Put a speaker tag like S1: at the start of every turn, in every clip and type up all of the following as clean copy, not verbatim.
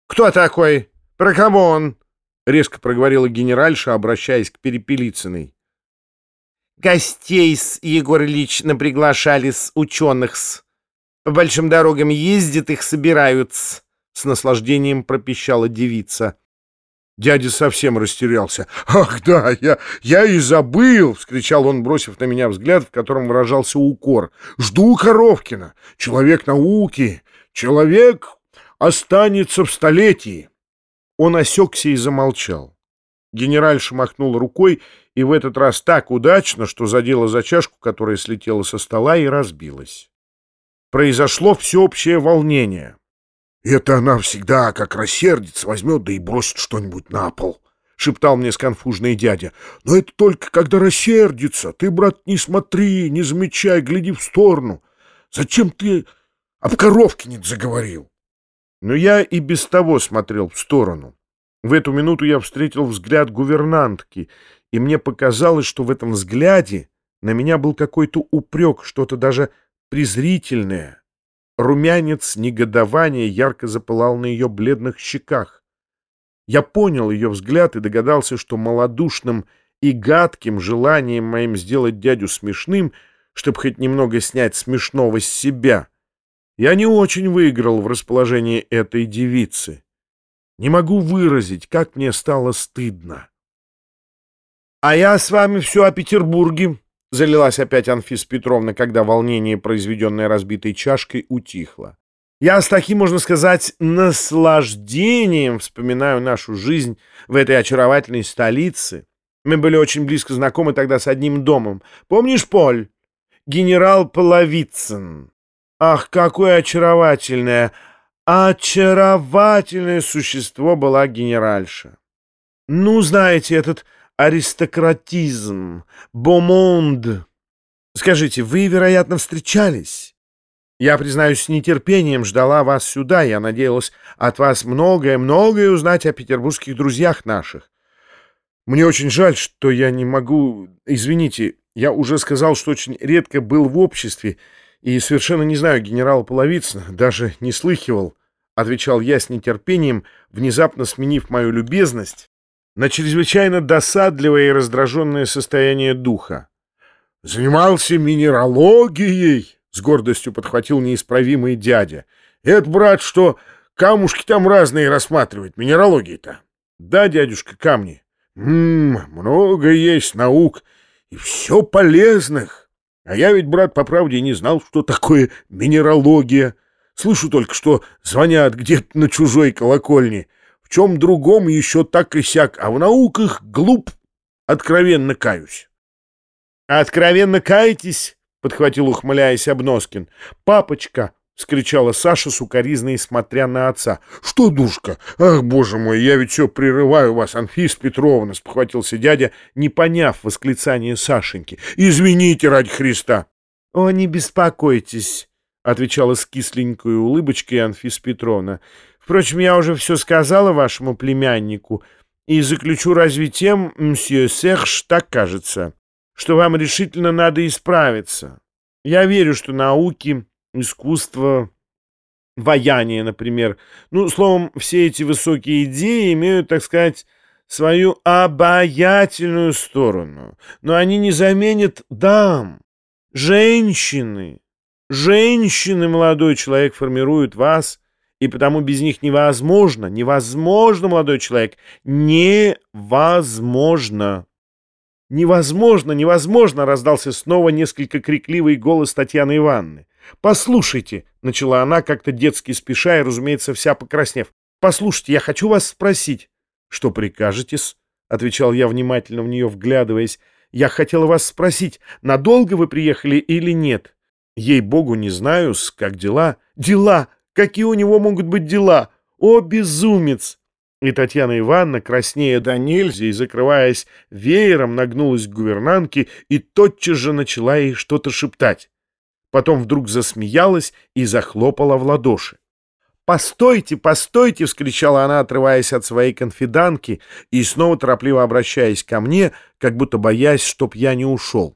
S1: «Кто такой? Про кого он?» — резко проговорила генеральша, обращаясь к Перепелицыной. «Гостей-с, Егор Ильич, наприглашали-с, ученых-с. По большим дорогам ездят, их собирают-с», — с наслаждением пропищала девица. Дядя совсем растерялся. «Ах, да, я и забыл!» — вскричал он, бросив на меня взгляд, в котором выражался укор. «Жду Коровкина! Человек науки! Человек останется в столетии!» Он осекся и замолчал. Генеральша махнула рукой, и в этот раз так удачно, что задела за чашку, которая слетела со стола и разбилась. Произошло всеобщее волнение. «Это она всегда, как рассердится, возьмет, да и бросит что-нибудь на пол», — шептал мне сконфуженный дядя. «Но это только когда рассердится. Ты, брат, не смотри, не замечай, гляди в сторону. Зачем ты об Коровкине заговорил?» Но я и без того смотрел в сторону. В эту минуту я встретил взгляд гувернантки, и мне показалось, что в этом взгляде на меня был какой-то упрек, что-то даже презрительное. Румянец негодования ярко запылал на ее бледных щеках. Я понял ее взгляд и догадался, что малодушным и гадким желанием моим сделать дядю смешным, чтобы хоть немного снять смешного с себя, я не очень выиграл в расположении этой девицы. Не могу выразить, как мне стало стыдно. «А я с вами все о Петербурге», — залилась опять Анфиса Петровна, когда волнение, произведенное разбитой чашкой, утихло. «Я с таким, можно сказать, наслаждением вспоминаю нашу жизнь в этой очаровательной столице. Мы были очень близко знакомы тогда с одним домом. Помнишь, Поль? Генерал Половицын. Ах, какое очаровательное существо была генеральша. Ну, знаете, этот аристократизм, бомонд. Скажите, вы, вероятно, встречались? Я, признаюсь, с нетерпением ждала вас сюда. Я надеялась от вас многое узнать о петербургских друзьях наших. Мне очень жаль, что я не могу... Извините, я уже сказал, что очень редко был в обществе и совершенно не знаю генерала Половицына, даже не слыхивал, — отвечал я с нетерпением, внезапно сменив мою любезность на чрезвычайно досадливое и раздраженное состояние духа. «Занимался минералогией», — с гордостью подхватил неисправимый дядя. «Это, брат, что камушки там разные рассматривать, минералогии-то». «Да, дядюшка, камни». Много есть наук, и все полезных. А я ведь, брат, по правде не знал, что такое минералогия. Слышу только, что звонят где-то на чужой колокольне. В чем другом еще так и сяк, а в науках глуп, откровенно каюсь». «Откровенно каетесь?» — подхватил, ухмыляясь, Обноскин. «Папочка!» — вскричала Саша сукоризной, смотря на отца. «Что, душка? Ах, боже мой, я ведь все прерываю вас, Анфиса Петровна!» — спохватился дядя, не поняв восклицание Сашеньки. «Извините ради Христа!» «О, не беспокойтесь!» — отвечала с кисленькой улыбочкой Анфиса Петровна. «Впрочем, я уже все сказала вашему племяннику, и заключу разве тем, мсье Серж, так кажется, что вам решительно надо исправиться. Я верю, что науки, искусство, ваяние, например, ну, словом, все эти высокие идеи имеют, так сказать, свою обаятельную сторону, но они не заменят дам, женщины. Женщины, молодой человек, формируют вас, и потому без них невозможно, молодой человек, невозможно. «Невозможно!» — раздался снова несколько крикливый голос Татьяны Ивановны. «Послушайте!» — начала она, как-то детски спеша и, разумеется, вся покраснев. «Послушайте, я хочу вас спросить». «Что прикажете-с?» — отвечал я, внимательно в нее вглядываясь. «Я хотела вас спросить, надолго вы приехали или нет?» «Ей-богу, не знаю-с, как дела». «Дела! Какие у него могут быть дела? О, безумец!» И Татьяна Ивановна, краснея до нельзя и закрываясь веером, нагнулась к гувернантке и тотчас же начала ей что-то шептать. Потом вдруг засмеялась и захлопала в ладоши. «Постойте, постойте!» — вскричала она, отрываясь от своей конфидантки и снова торопливо обращаясь ко мне, как будто боясь, чтоб я не ушел.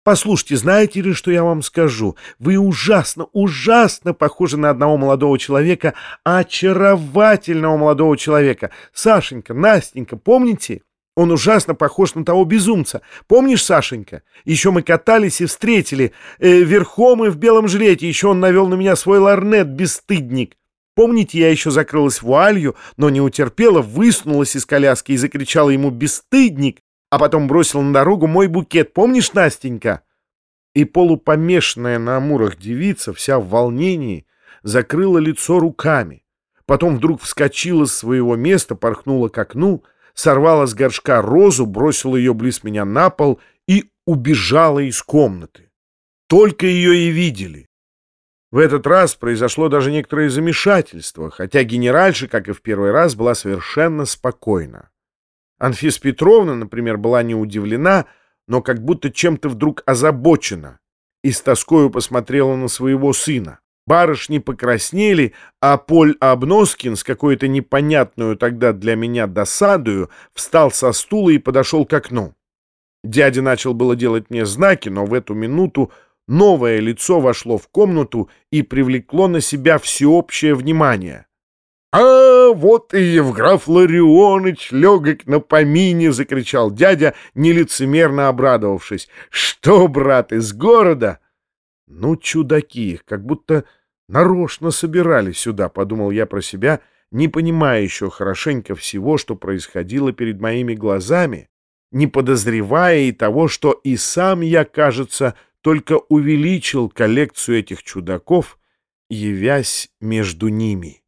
S1: Послушайте, знаете ли, что я вам скажу? Вы ужасно, ужасно похожи на одного молодого человека, очаровательного молодого человека. Сашенька, Настенька, помните? Он ужасно похож на того безумца. Помнишь, Сашенька? Еще мы катались и встретили. Верхом и в белом жилете. Еще он навел на меня свой лорнет, бесстыдник. Помните, я еще закрылась вуалью, но не утерпела, высунулась из коляски и закричала ему «бесстыдник», а потом бросила на дорогу мой букет. Помнишь, Настенька? И полупомешанная на амурах девица, вся в волнении, закрыла лицо руками. Потом вдруг вскочила с своего места, порхнула к окну, сорвала с горшка розу, бросила ее близ меня на пол и убежала из комнаты. Только ее и видели. В этот раз произошло даже некоторое замешательство, хотя генеральша, как и в первый раз, была совершенно спокойна. Анфиса Петровна, например, была не удивлена, но как будто чем-то вдруг озабочена и с тоскою посмотрела на своего сына. Барышни покраснели, а Поль Обноскин с какой-то непонятную тогда для меня досадою встал со стула и подошел к окну. Дядя начал было делать мне знаки, но в эту минуту новое лицо вошло в комнату и привлекло на себя всеобщее внимание. «А, вот и Евграф Ларионыч, легок на помине!» — закричал дядя, нелицемерно обрадовавшись. «Что, брат, из города?» «Ну, чудаки, как будто нарочно собирались сюда», — подумал я про себя, не понимая еще хорошенько всего, что происходило перед моими глазами, не подозревая и того, что и сам я, кажется, только увеличил коллекцию этих чудаков, явясь между ними.